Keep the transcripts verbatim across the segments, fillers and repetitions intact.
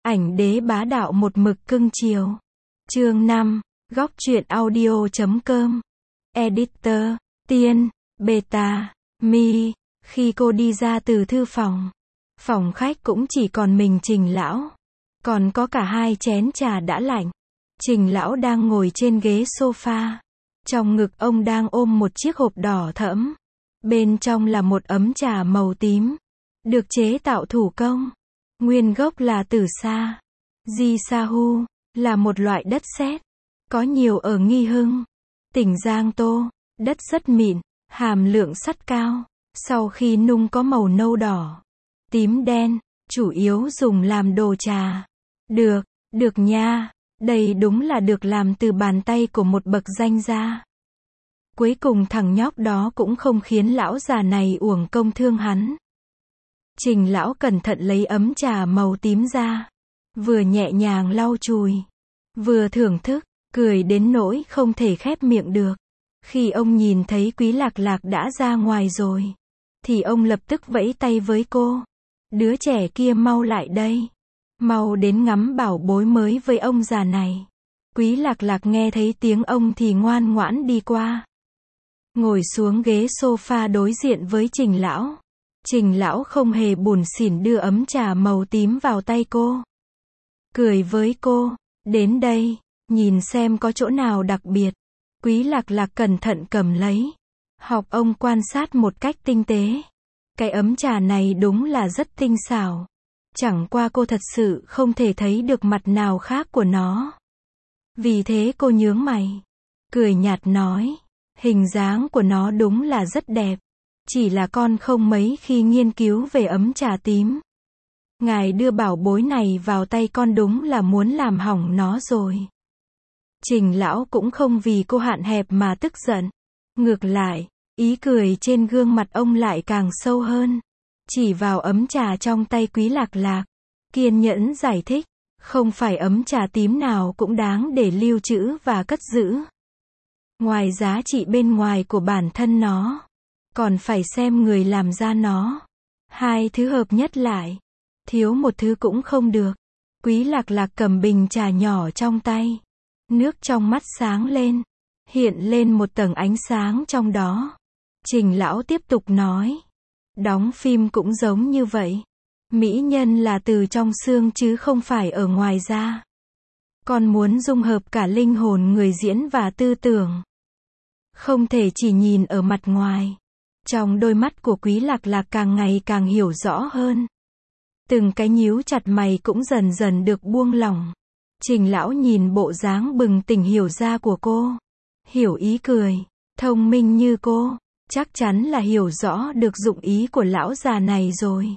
Ảnh đế bá đạo một mực cưng chiều. Chương năm, góc truyện audio chấm com. Editor, Tiên, Beta, Mi. Khi cô đi ra từ thư phòng, phòng khách cũng chỉ còn mình Trình lão. Còn có cả hai chén trà đã lạnh. Trình lão đang ngồi trên ghế sofa. Trong ngực ông đang ôm một chiếc hộp đỏ thẫm. Bên trong là một ấm trà màu tím. Được chế tạo thủ công. Nguyên gốc là từ sa. Di sa hu, là một loại đất sét. Có nhiều ở Nghi Hưng, tỉnh Giang Tô. Đất rất mịn, hàm lượng sắt cao. Sau khi nung có màu nâu đỏ, tím đen, chủ yếu dùng làm đồ trà. Được, được nha. Đây đúng là được làm từ bàn tay của một bậc danh gia. Cuối cùng thằng nhóc đó cũng không khiến lão già này uổng công thương hắn. Trình lão cẩn thận lấy ấm trà màu tím ra. Vừa nhẹ nhàng lau chùi, vừa thưởng thức, cười đến nỗi không thể khép miệng được. Khi ông nhìn thấy Quý Lạc Lạc đã ra ngoài rồi, thì ông lập tức vẫy tay với cô. Đứa trẻ kia mau lại đây. Mau đến ngắm bảo bối mới với ông già này. Quý Lạc Lạc nghe thấy tiếng ông thì ngoan ngoãn đi qua. Ngồi xuống ghế sofa đối diện với Trình lão. Trình lão không hề buồn xỉn đưa ấm trà màu tím vào tay cô. Cười với cô, đến đây, nhìn xem có chỗ nào đặc biệt. Quý Lạc Lạc cẩn thận cầm lấy. Học ông quan sát một cách tinh tế. Cái ấm trà này đúng là rất tinh xảo. Chẳng qua cô thật sự không thể thấy được mặt nào khác của nó. Vì thế cô nhướng mày. Cười nhạt nói. Hình dáng của nó đúng là rất đẹp. Chỉ là con không mấy khi nghiên cứu về ấm trà tím. Ngài đưa bảo bối này vào tay con đúng là muốn làm hỏng nó rồi. Trình lão cũng không vì cô hạn hẹp mà tức giận. Ngược lại, ý cười trên gương mặt ông lại càng sâu hơn. Chỉ vào ấm trà trong tay Quý Lạc Lạc. Kiên nhẫn giải thích. Không phải ấm trà tím nào cũng đáng để lưu trữ và cất giữ. Ngoài giá trị bên ngoài của bản thân nó, còn phải xem người làm ra nó. Hai thứ hợp nhất lại, thiếu một thứ cũng không được. Quý Lạc Lạc cầm bình trà nhỏ trong tay. Nước trong mắt sáng lên, hiện lên một tầng ánh sáng trong đó. Trình lão tiếp tục nói. Đóng phim cũng giống như vậy. Mỹ nhân là từ trong xương chứ không phải ở ngoài da. Con muốn dung hợp cả linh hồn người diễn và tư tưởng. Không thể chỉ nhìn ở mặt ngoài. Trong đôi mắt của Quý Lạc Lạc càng ngày càng hiểu rõ hơn. Từng cái nhíu chặt mày cũng dần dần được buông lỏng. Trình lão nhìn bộ dáng bừng tỉnh hiểu ra của cô. Hiểu ý cười. Thông minh như cô, chắc chắn là hiểu rõ được dụng ý của lão già này rồi.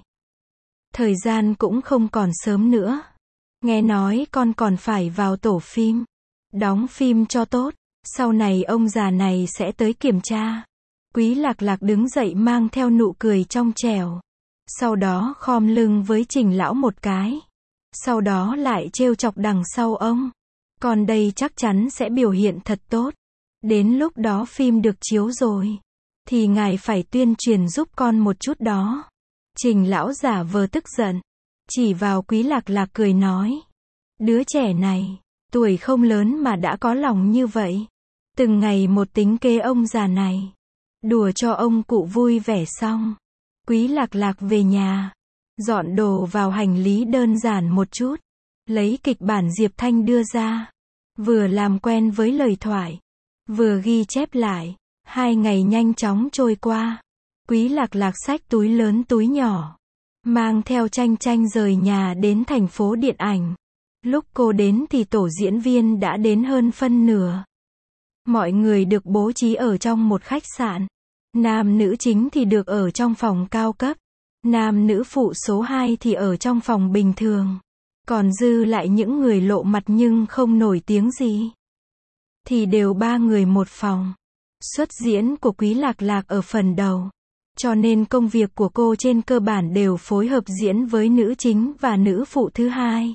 Thời gian cũng không còn sớm nữa. Nghe nói con còn phải vào tổ phim. Đóng phim cho tốt. Sau này ông già này sẽ tới kiểm tra. Quý Lạc Lạc đứng dậy mang theo nụ cười trong trẻo. Sau đó khom lưng với Trình lão một cái. Sau đó lại trêu chọc đằng sau ông. Còn đây chắc chắn sẽ biểu hiện thật tốt. Đến lúc đó phim được chiếu rồi, thì ngài phải tuyên truyền giúp con một chút đó. Trình lão giả vờ tức giận. Chỉ vào Quý Lạc Lạc cười nói. Đứa trẻ này, tuổi không lớn mà đã có lòng như vậy. Từng ngày một tính kế ông già này. Đùa cho ông cụ vui vẻ xong. Quý Lạc Lạc về nhà. Dọn đồ vào hành lý đơn giản một chút. Lấy kịch bản Diệp Thanh đưa ra. Vừa làm quen với lời thoại, vừa ghi chép lại. Hai ngày nhanh chóng trôi qua. Quý Lạc Lạc xách túi lớn túi nhỏ. Mang theo Tranh Tranh rời nhà đến thành phố điện ảnh. Lúc cô đến thì tổ diễn viên đã đến hơn phân nửa. Mọi người được bố trí ở trong một khách sạn. Nam nữ chính thì được ở trong phòng cao cấp. Nam nữ phụ số hai thì ở trong phòng bình thường. Còn dư lại những người lộ mặt nhưng không nổi tiếng gì, thì đều ba người một phòng. Xuất diễn của Quý Lạc Lạc ở phần đầu. Cho nên công việc của cô trên cơ bản đều phối hợp diễn với nữ chính và nữ phụ thứ hai.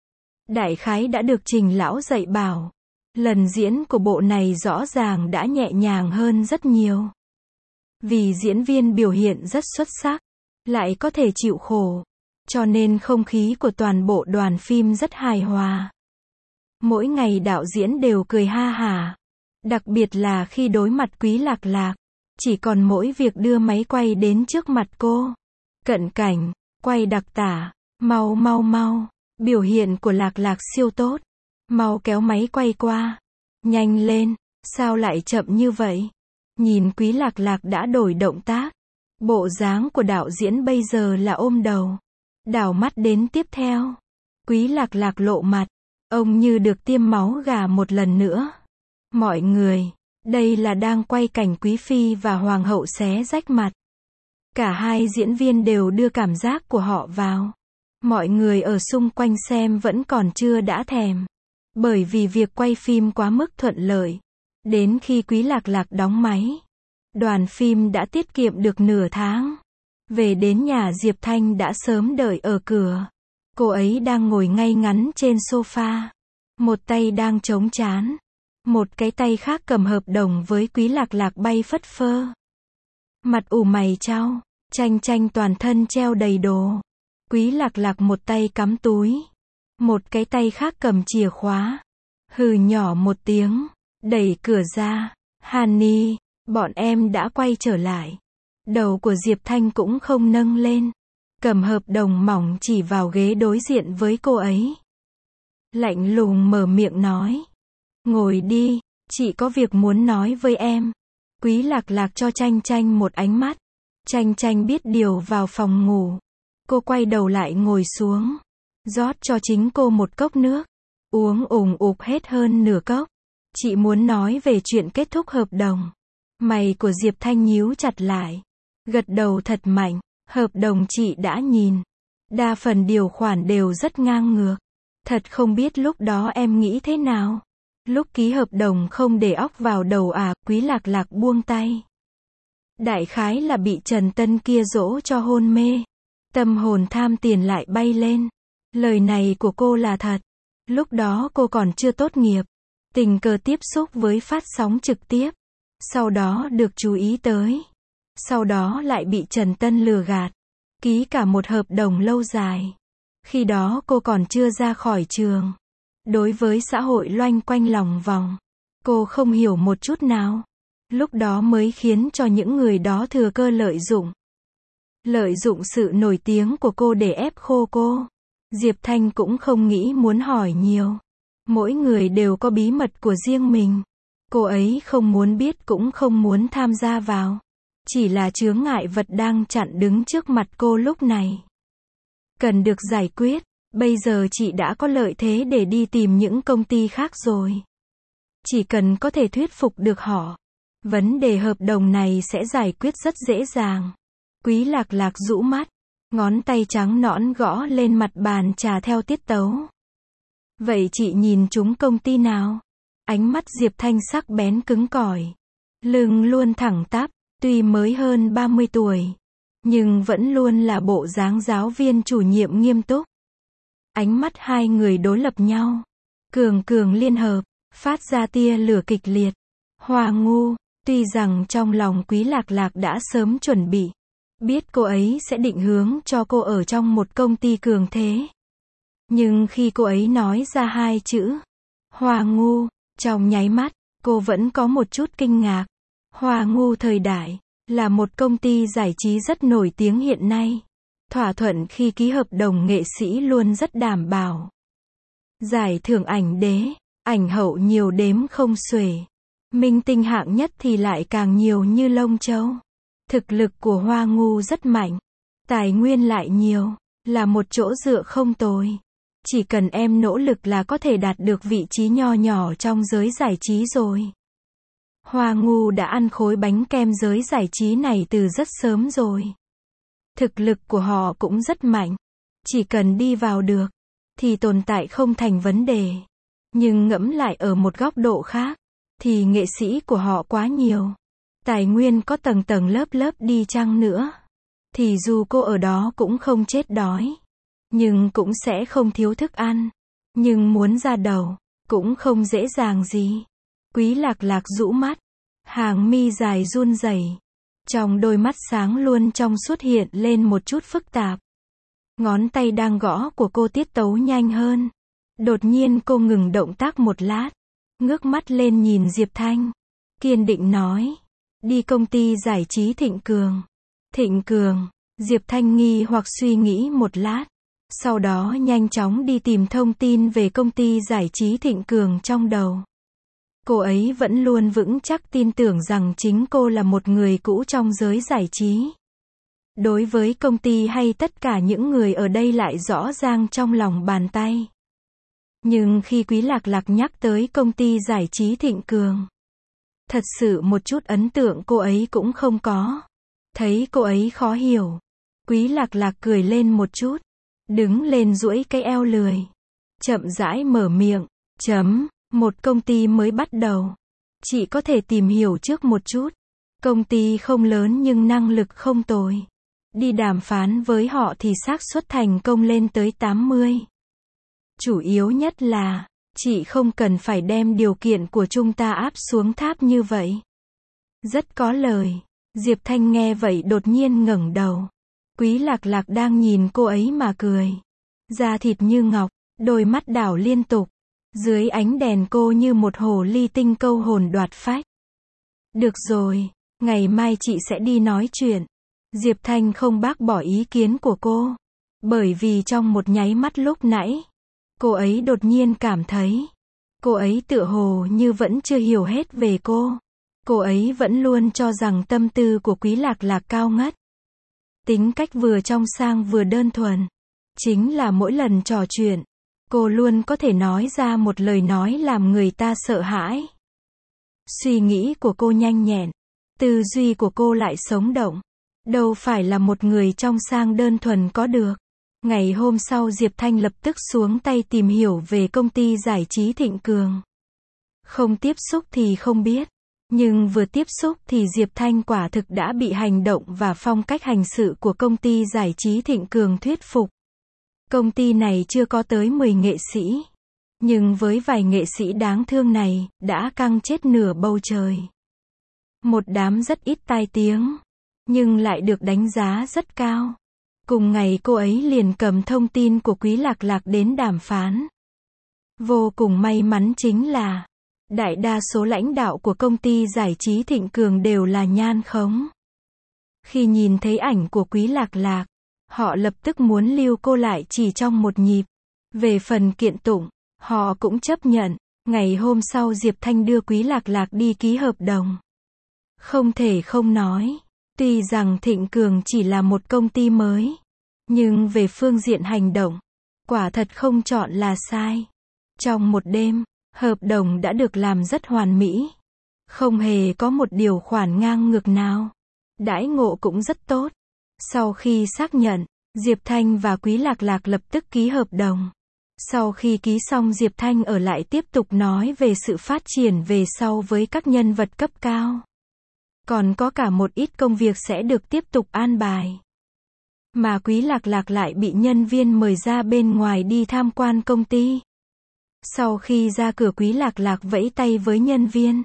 Đại khái đã được Trình lão dạy bảo. Lần diễn của bộ này rõ ràng đã nhẹ nhàng hơn rất nhiều. Vì diễn viên biểu hiện rất xuất sắc, lại có thể chịu khổ. cho nên không khí của toàn bộ đoàn phim rất hài hòa. Mỗi ngày đạo diễn đều cười ha hả. Đặc biệt là khi đối mặt Quý Lạc Lạc, chỉ còn mỗi việc đưa máy quay đến trước mặt cô. Cận cảnh, quay đặc tả, mau mau mau, biểu hiện của Lạc Lạc siêu tốt. Mau kéo máy quay qua. Nhanh lên, sao lại chậm như vậy? Nhìn Quý Lạc Lạc đã đổi động tác. Bộ dáng của đạo diễn bây giờ là ôm đầu. Đảo mắt đến tiếp theo. Quý Lạc Lạc lộ mặt. Ông như được tiêm máu gà một lần nữa. Mọi người, đây là đang quay cảnh Quý Phi và Hoàng hậu xé rách mặt. Cả hai diễn viên đều đưa cảm giác của họ vào. Mọi người ở xung quanh xem vẫn còn chưa đã thèm. Bởi vì việc quay phim quá mức thuận lợi. Đến khi Quý Lạc Lạc đóng máy, đoàn phim đã tiết kiệm được nửa tháng. Về đến nhà Diệp Thanh đã sớm đợi ở cửa. Cô ấy đang ngồi ngay ngắn trên sofa. Một tay đang chống trán. Một cái tay khác cầm hợp đồng với Quý Lạc Lạc bay phất phơ. Mặt ủ mày chau, Chanh Chanh toàn thân treo đầy đồ. Quý Lạc Lạc một tay cắm túi. Một cái tay khác cầm chìa khóa. Hừ nhỏ một tiếng, đẩy cửa ra. Honey, bọn em đã quay trở lại. Đầu của Diệp Thanh cũng không nâng lên. Cầm hợp đồng mỏng chỉ vào ghế đối diện với cô ấy. Lạnh lùng mở miệng nói. Ngồi đi, chị có việc muốn nói với em. Quý Lạc Lạc cho Chanh Chanh một ánh mắt. Chanh Chanh biết điều vào phòng ngủ. Cô quay đầu lại ngồi xuống. Rót cho chính cô một cốc nước. Uống ủng ục hết hơn nửa cốc. Chị muốn nói về chuyện kết thúc hợp đồng. Mày của Diệp Thanh nhíu chặt lại. Gật đầu thật mạnh. Hợp đồng chị đã nhìn. Đa phần điều khoản đều rất ngang ngược. Thật không biết lúc đó em nghĩ thế nào. Lúc ký hợp đồng không để óc vào đầu à, Quý Lạc Lạc buông tay. Đại khái là bị Trần Tân kia dỗ cho hôn mê. Tâm hồn tham tiền lại bay lên. Lời này của cô là thật. Lúc đó cô còn chưa tốt nghiệp. Tình cờ tiếp xúc với phát sóng trực tiếp. Sau đó được chú ý tới. Sau đó lại bị Trần Tân lừa gạt. Ký cả một hợp đồng lâu dài. Khi đó cô còn chưa ra khỏi trường. Đối với xã hội loanh quanh lòng vòng. Cô không hiểu một chút nào. Lúc đó mới khiến cho những người đó thừa cơ lợi dụng. Lợi dụng sự nổi tiếng của cô để ép khô cô. Diệp Thanh cũng không nghĩ muốn hỏi nhiều. Mỗi người đều có bí mật của riêng mình. Cô ấy không muốn biết cũng không muốn tham gia vào. Chỉ là chướng ngại vật đang chặn đứng trước mặt cô lúc này. Cần được giải quyết. Bây giờ chị đã có lợi thế để đi tìm những công ty khác rồi. Chỉ cần có thể thuyết phục được họ. Vấn đề hợp đồng này sẽ giải quyết rất dễ dàng. Quý Lạc Lạc rũ mắt. Ngón tay trắng nõn gõ lên mặt bàn trà theo tiết tấu. Vậy chị nhìn chúng công ty nào? Ánh mắt Diệp Thanh sắc bén cứng cỏi. Lưng luôn thẳng tắp. Tuy mới hơn ba mươi tuổi. Nhưng vẫn luôn là bộ dáng giáo viên chủ nhiệm nghiêm túc. Ánh mắt hai người đối lập nhau. Cường cường liên hợp. Phát ra tia lửa kịch liệt. Hoa ngu. Tuy rằng trong lòng Quý Lạc Lạc đã sớm chuẩn bị. Biết cô ấy sẽ định hướng cho cô ở trong một công ty cường thế. Nhưng khi cô ấy nói ra hai chữ. Hoa ngu. Trong nháy mắt. Cô vẫn có một chút kinh ngạc. Hoa ngu thời đại. Là một công ty giải trí rất nổi tiếng hiện nay. Thỏa thuận khi ký hợp đồng nghệ sĩ luôn rất đảm bảo. Giải thưởng ảnh đế. Ảnh hậu nhiều đếm không xuể. Minh tinh hạng nhất thì lại càng nhiều như lông châu. Thực lực của Hoa ngu rất mạnh. Tài nguyên lại nhiều. Là một chỗ dựa không tồi. Chỉ cần em nỗ lực là có thể đạt được vị trí nho nhỏ trong giới giải trí rồi. Hoa ngu đã ăn khối bánh kem giới giải trí này từ rất sớm rồi. Thực lực của họ cũng rất mạnh. Chỉ cần đi vào được. Thì tồn tại không thành vấn đề. Nhưng ngẫm lại ở một góc độ khác. Thì nghệ sĩ của họ quá nhiều. Tài nguyên có tầng tầng lớp lớp đi chăng nữa. Thì dù cô ở đó cũng không chết đói. Nhưng cũng sẽ không thiếu thức ăn. Nhưng muốn ra đầu. Cũng không dễ dàng gì. Quý Lạc Lạc rũ mắt. Hàng mi dài run rẩy. Trong đôi mắt sáng luôn trong xuất hiện lên một chút phức tạp. Ngón tay đang gõ của cô tiết tấu nhanh hơn. Đột nhiên cô ngừng động tác một lát, ngước mắt lên nhìn Diệp Thanh, kiên định nói, đi công ty giải trí Thịnh Cường. Thịnh Cường, Diệp Thanh nghi hoặc suy nghĩ một lát, sau đó nhanh chóng đi tìm thông tin về công ty giải trí Thịnh Cường trong đầu. Cô ấy vẫn luôn vững chắc tin tưởng rằng chính cô là một người cũ trong giới giải trí. Đối với công ty hay tất cả những người ở đây lại rõ ràng trong lòng bàn tay. Nhưng khi Quý Lạc Lạc nhắc tới công ty giải trí Thịnh Cường, thật sự một chút ấn tượng cô ấy cũng không có. Thấy cô ấy khó hiểu, Quý Lạc Lạc cười lên một chút, đứng lên duỗi cái eo lười, chậm rãi mở miệng, chấm, một công ty mới bắt đầu. Chị có thể tìm hiểu trước một chút. Công ty không lớn nhưng năng lực không tồi. Đi đàm phán với họ thì xác suất thành công lên tới tám mươi. Chủ yếu nhất là, chị không cần phải đem điều kiện của chúng ta áp xuống tháp như vậy. Rất có lời. Diệp Thanh nghe vậy đột nhiên ngẩng đầu. Quý Lạc Lạc đang nhìn cô ấy mà cười. Da thịt như ngọc, đôi mắt đảo liên tục. Dưới ánh đèn cô như một hồ ly tinh câu hồn đoạt phách. Được rồi, ngày mai chị sẽ đi nói chuyện. Diệp Thanh không bác bỏ ý kiến của cô. Bởi vì trong một nháy mắt lúc nãy, cô ấy đột nhiên cảm thấy, cô ấy tựa hồ như vẫn chưa hiểu hết về cô. Cô ấy vẫn luôn cho rằng tâm tư của Quý Lạc Lạc cao ngất. Tính cách vừa trong sang vừa đơn thuần. Chính là mỗi lần trò chuyện, cô luôn có thể nói ra một lời nói làm người ta sợ hãi. Suy nghĩ của cô nhanh nhẹn, tư duy của cô lại sống động. Đâu phải là một người trong sang đơn thuần có được. Ngày hôm sau Diệp Thanh lập tức xuống tay tìm hiểu về công ty giải trí Thịnh Cường. Không tiếp xúc thì không biết. Nhưng vừa tiếp xúc thì Diệp Thanh quả thực đã bị hành động và phong cách hành sự của công ty giải trí Thịnh Cường thuyết phục. Công ty này chưa có tới mười nghệ sĩ. Nhưng với vài nghệ sĩ đáng thương này, đã căng chết nửa bầu trời. Một đám rất ít tai tiếng, nhưng lại được đánh giá rất cao. Cùng ngày cô ấy liền cầm thông tin của Quý Lạc Lạc đến đàm phán. Vô cùng may mắn chính là, đại đa số lãnh đạo của công ty giải trí Thịnh Cường đều là nhan khống. Khi nhìn thấy ảnh của Quý Lạc Lạc, họ lập tức muốn lưu cô lại chỉ trong một nhịp. Về phần kiện tụng, họ cũng chấp nhận. Ngày hôm sau Diệp Thanh đưa Quý Lạc Lạc đi ký hợp đồng. Không thể không nói, tuy rằng Thịnh Cường chỉ là một công ty mới, nhưng về phương diện hành động, quả thật không chọn là sai. Trong một đêm, hợp đồng đã được làm rất hoàn mỹ. Không hề có một điều khoản ngang ngược nào. Đãi ngộ cũng rất tốt. Sau khi xác nhận, Diệp Thanh và Quý Lạc Lạc lập tức ký hợp đồng. Sau khi ký xong Diệp Thanh ở lại tiếp tục nói về sự phát triển về sau với các nhân vật cấp cao. Còn có cả một ít công việc sẽ được tiếp tục an bài. Mà Quý Lạc Lạc lại bị nhân viên mời ra bên ngoài đi tham quan công ty. Sau khi ra cửa Quý Lạc Lạc vẫy tay với nhân viên.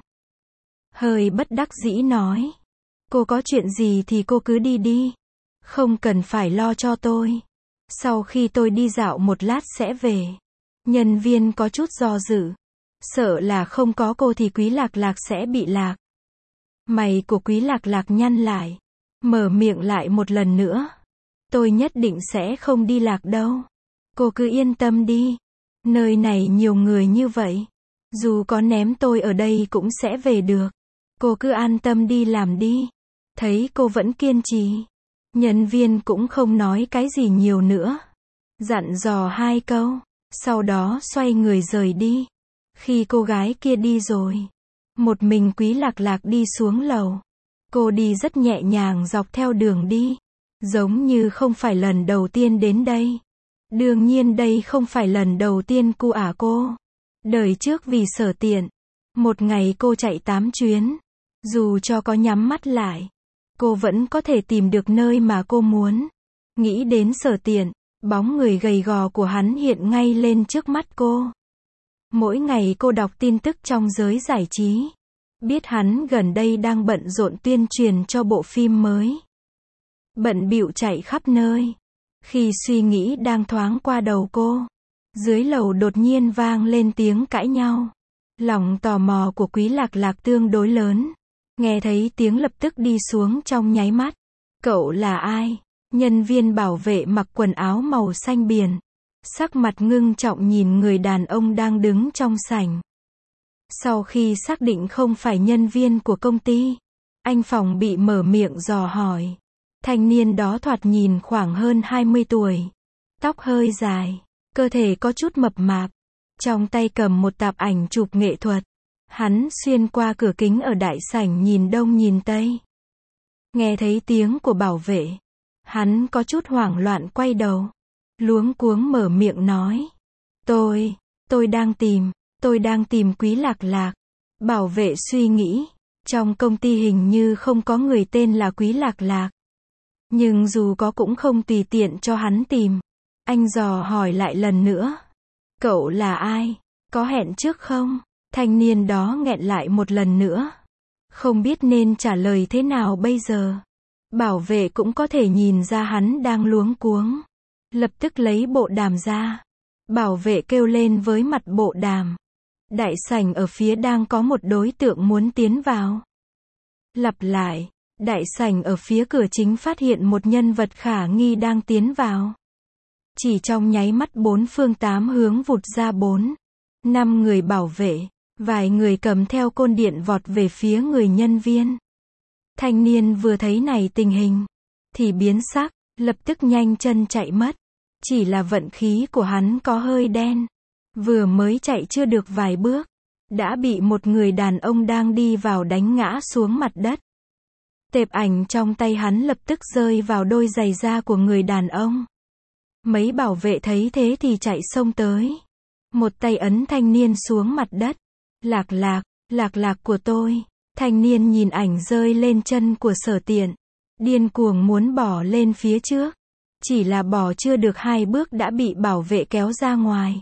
Hơi bất đắc dĩ nói. Cô có chuyện gì thì cô cứ đi đi. Không cần phải lo cho tôi. Sau khi tôi đi dạo một lát sẽ về. Nhân viên có chút do dự. Sợ là không có cô thì Quý Lạc Lạc sẽ bị lạc. Mày của Quý Lạc Lạc nhăn lại. Mở miệng lại một lần nữa. Tôi nhất định sẽ không đi lạc đâu. Cô cứ yên tâm đi. Nơi này nhiều người như vậy. Dù có ném tôi ở đây cũng sẽ về được. Cô cứ an tâm đi làm đi. Thấy cô vẫn kiên trì. Nhân viên cũng không nói cái gì nhiều nữa. Dặn dò hai câu. Sau đó xoay người rời đi. Khi cô gái kia đi rồi, một mình Quý Lạc Lạc đi xuống lầu. Cô đi rất nhẹ nhàng dọc theo đường đi. Giống như không phải lần đầu tiên đến đây. Đương nhiên đây không phải lần đầu tiên cô ả cô. Đời trước vì Sở Tiện, một ngày cô chạy tám chuyến. Dù cho có nhắm mắt lại, cô vẫn có thể tìm được nơi mà cô muốn. Nghĩ đến Sở Tiện, bóng người gầy gò của hắn hiện ngay lên trước mắt cô. Mỗi ngày cô đọc tin tức trong giới giải trí. Biết hắn gần đây đang bận rộn tuyên truyền cho bộ phim mới. Bận bịu chạy khắp nơi. Khi suy nghĩ đang thoáng qua đầu cô, dưới lầu đột nhiên vang lên tiếng cãi nhau. Lòng tò mò của Quý Lạc Lạc tương đối lớn. Nghe thấy tiếng lập tức đi xuống trong nháy mắt. Cậu là ai? Nhân viên bảo vệ mặc quần áo màu xanh biển. Sắc mặt ngưng trọng nhìn người đàn ông đang đứng trong sảnh. Sau khi xác định không phải nhân viên của công ty, anh phòng bị mở miệng dò hỏi. Thanh niên đó thoạt nhìn khoảng hơn hai mươi tuổi. Tóc hơi dài, cơ thể có chút mập mạp. Trong tay cầm một tạp ảnh chụp nghệ thuật. Hắn xuyên qua cửa kính ở đại sảnh nhìn đông nhìn tây. Nghe thấy tiếng của bảo vệ, hắn có chút hoảng loạn quay đầu. Luống cuống mở miệng nói. Tôi, tôi đang tìm, tôi đang tìm Quý Lạc Lạc. Bảo vệ suy nghĩ, trong công ty hình như không có người tên là Quý Lạc Lạc. Nhưng dù có cũng không tùy tiện cho hắn tìm. Anh dò hỏi lại lần nữa. Cậu là ai? Có hẹn trước không? Thanh niên đó nghẹn lại một lần nữa. Không biết nên trả lời thế nào bây giờ. Bảo vệ cũng có thể nhìn ra hắn đang luống cuống. Lập tức lấy bộ đàm ra. Bảo vệ kêu lên với mặt bộ đàm. Đại sảnh ở phía đang có một đối tượng muốn tiến vào. Lặp lại. Đại sảnh ở phía cửa chính phát hiện một nhân vật khả nghi đang tiến vào. Chỉ trong nháy mắt bốn phương tám hướng vụt ra bốn, năm người bảo vệ, vài người cầm theo côn điện vọt về phía người nhân viên. Thanh niên vừa thấy này tình hình, thì biến sắc, lập tức nhanh chân chạy mất. Chỉ là vận khí của hắn có hơi đen. Vừa mới chạy chưa được vài bước, đã bị một người đàn ông đang đi vào đánh ngã xuống mặt đất. Tệp ảnh trong tay hắn lập tức rơi vào đôi giày da của người đàn ông. Mấy bảo vệ thấy thế thì chạy xông tới. Một tay ấn thanh niên xuống mặt đất. Lạc Lạc, Lạc Lạc của tôi. Thanh niên nhìn ảnh rơi lên chân của Sở Tiện. Điên cuồng muốn bỏ lên phía trước. Chỉ là bỏ chưa được hai bước đã bị bảo vệ kéo ra ngoài.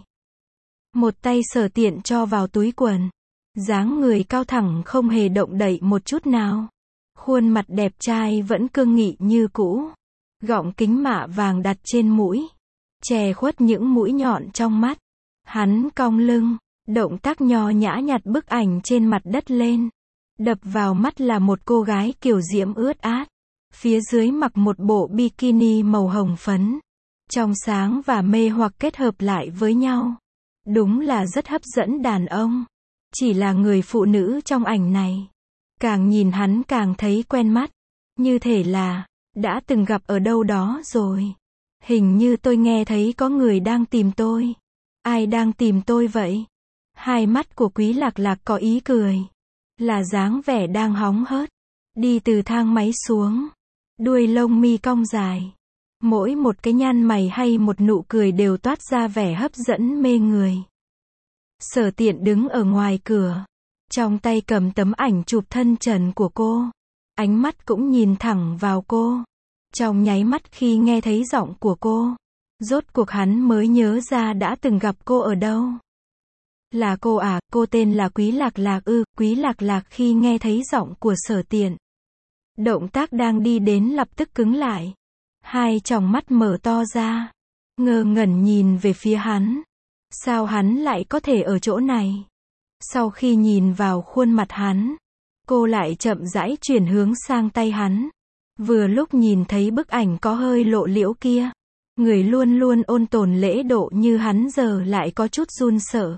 Một tay Sở Tiện cho vào túi quần. Dáng người cao thẳng không hề động đậy một chút nào. Khuôn mặt đẹp trai vẫn cương nghị như cũ. Gọng kính mạ vàng đặt trên mũi, che khuất những mũi nhọn trong mắt. Hắn cong lưng, động tác nho nhã nhặt bức ảnh trên mặt đất lên. Đập vào mắt là một cô gái kiều diễm ướt át. Phía dưới mặc một bộ bikini màu hồng phấn. Trong sáng và mê hoặc kết hợp lại với nhau. Đúng là rất hấp dẫn đàn ông. Chỉ là người phụ nữ trong ảnh này. Càng nhìn hắn càng thấy quen mắt. Như thể là đã từng gặp ở đâu đó rồi. Hình như tôi nghe thấy có người đang tìm tôi. Ai đang tìm tôi vậy? Hai mắt của Quý Lạc Lạc có ý cười. Là dáng vẻ đang hóng hớt. Đi từ thang máy xuống. Đuôi lông mi cong dài. Mỗi một cái nhăn mày hay một nụ cười đều toát ra vẻ hấp dẫn mê người. Sở Tiện đứng ở ngoài cửa. Trong tay cầm tấm ảnh chụp thân trần của cô. Ánh mắt cũng nhìn thẳng vào cô. Trong nháy mắt khi nghe thấy giọng của cô, rốt cuộc hắn mới nhớ ra đã từng gặp cô ở đâu. Là cô à, cô tên là Quý Lạc Lạc ư? Quý Lạc Lạc khi nghe thấy giọng của Sở Tiện, động tác đang đi đến lập tức cứng lại. Hai tròng mắt mở to ra, ngơ ngẩn nhìn về phía hắn. Sao hắn lại có thể ở chỗ này? Sau khi nhìn vào khuôn mặt hắn, cô lại chậm rãi chuyển hướng sang tay hắn. Vừa lúc nhìn thấy bức ảnh có hơi lộ liễu kia, người luôn luôn ôn tồn lễ độ như hắn giờ lại có chút run sợ.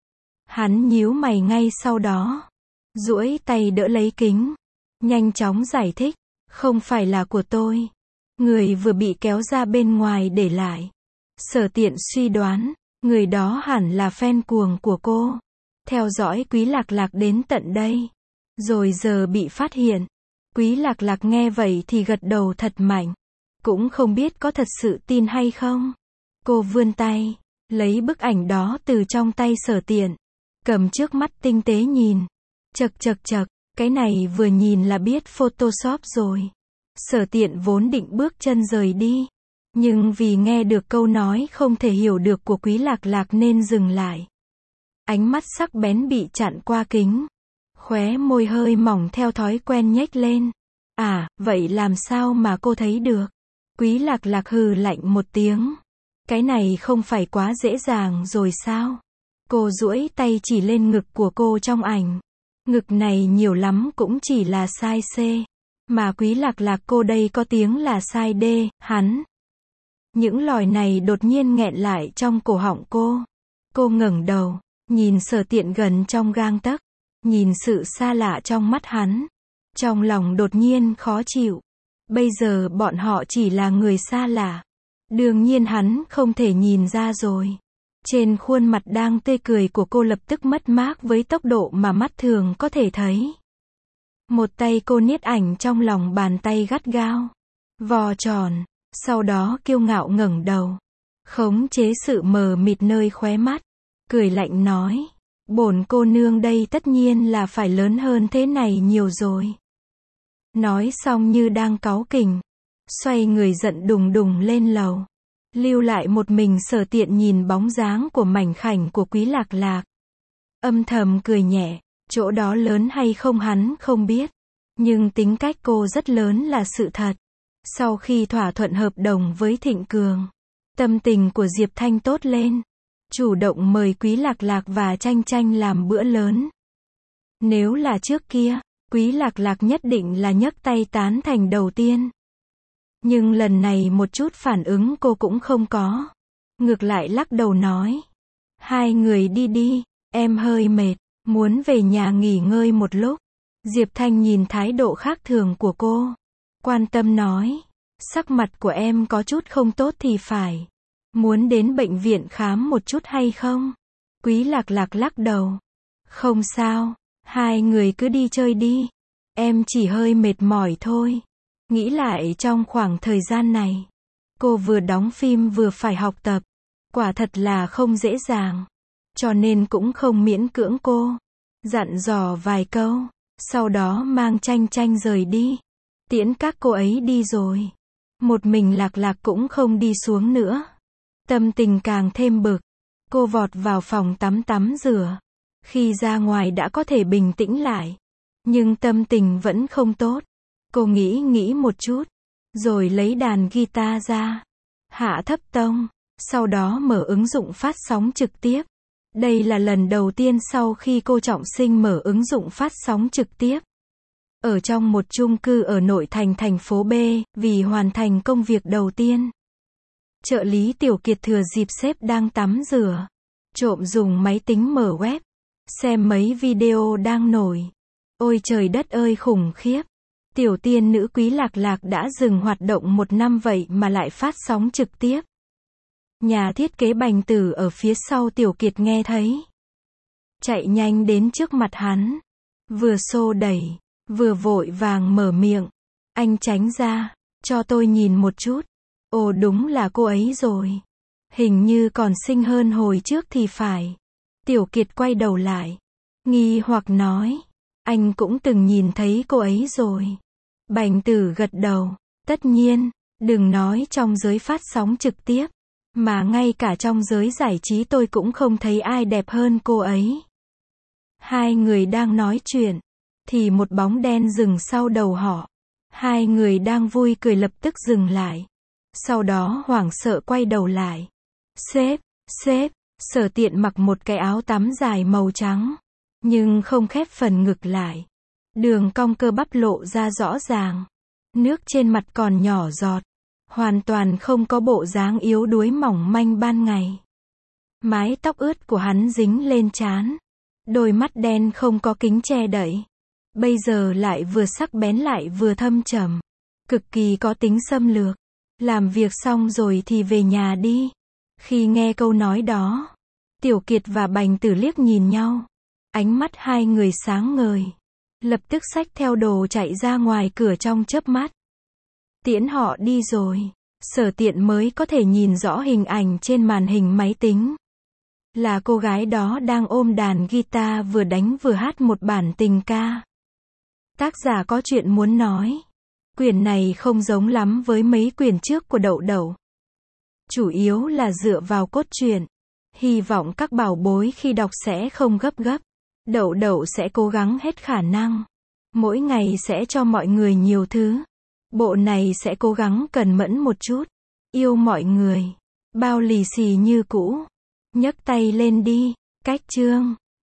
Hắn nhíu mày ngay sau đó, duỗi tay đỡ lấy kính, nhanh chóng giải thích, không phải là của tôi. Người vừa bị kéo ra bên ngoài để lại. Sở Tiện suy đoán, người đó hẳn là fan cuồng của cô. Theo dõi Quý Lạc Lạc đến tận đây. Rồi giờ bị phát hiện. Quý Lạc Lạc nghe vậy thì gật đầu thật mạnh. Cũng không biết có thật sự tin hay không. Cô vươn tay, lấy bức ảnh đó từ trong tay Sở Tiện. Cầm trước mắt tinh tế nhìn. Chật chật chật, cái này vừa nhìn là biết Photoshop rồi. Sở Tiện vốn định bước chân rời đi. Nhưng vì nghe được câu nói không thể hiểu được của Quý Lạc Lạc nên dừng lại. Ánh mắt sắc bén bị chặn qua kính. Khóe môi hơi mỏng theo thói quen nhếch lên. À, vậy làm sao mà cô thấy được? Quý Lạc Lạc hừ lạnh một tiếng. Cái này không phải quá dễ dàng rồi sao? Cô duỗi tay chỉ lên ngực của cô trong ảnh. Ngực này nhiều lắm cũng chỉ là size C. Mà Quý Lạc Lạc cô đây có tiếng là size D, hắn. Những lời này đột nhiên nghẹn lại trong cổ họng cô. Cô ngẩng đầu, nhìn Sở Tiện gần trong gang tấc, nhìn sự xa lạ trong mắt hắn. Trong lòng đột nhiên khó chịu. Bây giờ bọn họ chỉ là người xa lạ. Đương nhiên hắn không thể nhìn ra rồi. Trên khuôn mặt đang tươi cười của cô lập tức mất mát với tốc độ mà mắt thường có thể thấy. Một tay cô niết ảnh trong lòng bàn tay gắt gao, vò tròn, sau đó kiêu ngạo ngẩng đầu, khống chế sự mờ mịt nơi khóe mắt, cười lạnh nói, bổn cô nương đây tất nhiên là phải lớn hơn thế này nhiều rồi. Nói xong như đang cáu kỉnh, xoay người giận đùng đùng lên lầu, lưu lại một mình Sở Tiện nhìn bóng dáng của mảnh khảnh của Quý Lạc Lạc. Âm thầm cười nhẹ, chỗ đó lớn hay không hắn không biết, nhưng tính cách cô rất lớn là sự thật. Sau khi thỏa thuận hợp đồng với Thịnh Cường, tâm tình của Diệp Thanh tốt lên, chủ động mời Quý Lạc Lạc và Tranh Tranh làm bữa lớn. Nếu là trước kia, Quý Lạc Lạc nhất định là nhấc tay tán thành đầu tiên. Nhưng lần này một chút phản ứng cô cũng không có. Ngược lại lắc đầu nói, hai người đi đi, em hơi mệt, muốn về nhà nghỉ ngơi một lúc. Diệp Thanh nhìn thái độ khác thường của cô, quan tâm nói, sắc mặt của em có chút không tốt thì phải. Muốn đến bệnh viện khám một chút hay không? Quý Lạc Lạc lắc đầu, không sao, hai người cứ đi chơi đi. Em chỉ hơi mệt mỏi thôi. Nghĩ lại trong khoảng thời gian này, cô vừa đóng phim vừa phải học tập, quả thật là không dễ dàng. Cho nên cũng không miễn cưỡng cô, dặn dò vài câu, sau đó mang Tranh Tranh rời đi, tiễn các cô ấy đi rồi. Một mình Lạc Lạc cũng không đi xuống nữa. Tâm tình càng thêm bực, cô vọt vào phòng tắm tắm rửa. Khi ra ngoài đã có thể bình tĩnh lại, nhưng tâm tình vẫn không tốt. Cô nghĩ nghĩ một chút, rồi lấy đàn guitar ra, hạ thấp tông, sau đó mở ứng dụng phát sóng trực tiếp. Đây là lần đầu tiên sau khi cô trọng sinh mở ứng dụng phát sóng trực tiếp. Ở trong một chung cư ở nội thành thành phố B, vì hoàn thành công việc đầu tiên. Trợ lý Tiểu Kiệt thừa dịp sếp đang tắm rửa, trộm dùng máy tính mở web, xem mấy video đang nổi. Ôi trời đất ơi khủng khiếp! Tiểu tiên nữ Quý Lạc Lạc đã dừng hoạt động một năm vậy mà lại phát sóng trực tiếp. Nhà thiết kế Bành Tử ở phía sau Tiểu Kiệt nghe thấy, chạy nhanh đến trước mặt hắn, vừa xô đẩy, vừa vội vàng mở miệng, anh tránh ra, cho tôi nhìn một chút. Ồ đúng là cô ấy rồi, hình như còn xinh hơn hồi trước thì phải. Tiểu Kiệt quay đầu lại, nghi hoặc nói, anh cũng từng nhìn thấy cô ấy rồi. Bành Tử gật đầu, tất nhiên, đừng nói trong giới phát sóng trực tiếp, mà ngay cả trong giới giải trí tôi cũng không thấy ai đẹp hơn cô ấy. Hai người đang nói chuyện, thì một bóng đen dừng sau đầu họ. Hai người đang vui cười lập tức dừng lại. Sau đó hoảng sợ quay đầu lại. Sếp, sếp, Sở Tiện mặc một cái áo tắm dài màu trắng, nhưng không khép phần ngực lại. Đường cong cơ bắp lộ ra rõ ràng. Nước trên mặt còn nhỏ giọt. Hoàn toàn không có bộ dáng yếu đuối mỏng manh ban ngày. Mái tóc ướt của hắn dính lên trán. Đôi mắt đen không có kính che đậy. Bây giờ lại vừa sắc bén lại vừa thâm trầm. Cực kỳ có tính xâm lược. Làm việc xong rồi thì về nhà đi. Khi nghe câu nói đó, Tiểu Kiệt và Bành Tử liếc nhìn nhau. Ánh mắt hai người sáng ngời. Lập tức xách theo đồ chạy ra ngoài cửa trong chớp mắt. Tiễn họ đi rồi. Sở Tiện mới có thể nhìn rõ hình ảnh trên màn hình máy tính. Là cô gái đó đang ôm đàn guitar vừa đánh vừa hát một bản tình ca. Tác giả có chuyện muốn nói. Quyển này không giống lắm với mấy quyển trước của Đậu Đậu. Chủ yếu là dựa vào cốt truyện. Hy vọng các bảo bối khi đọc sẽ không gấp gấp. Đậu Đậu sẽ cố gắng hết khả năng. Mỗi ngày sẽ cho mọi người nhiều thứ. Bộ này sẽ cố gắng cẩn mẫn một chút. Yêu mọi người. Bao lì xì như cũ. Nhấc tay lên đi. Cách chương.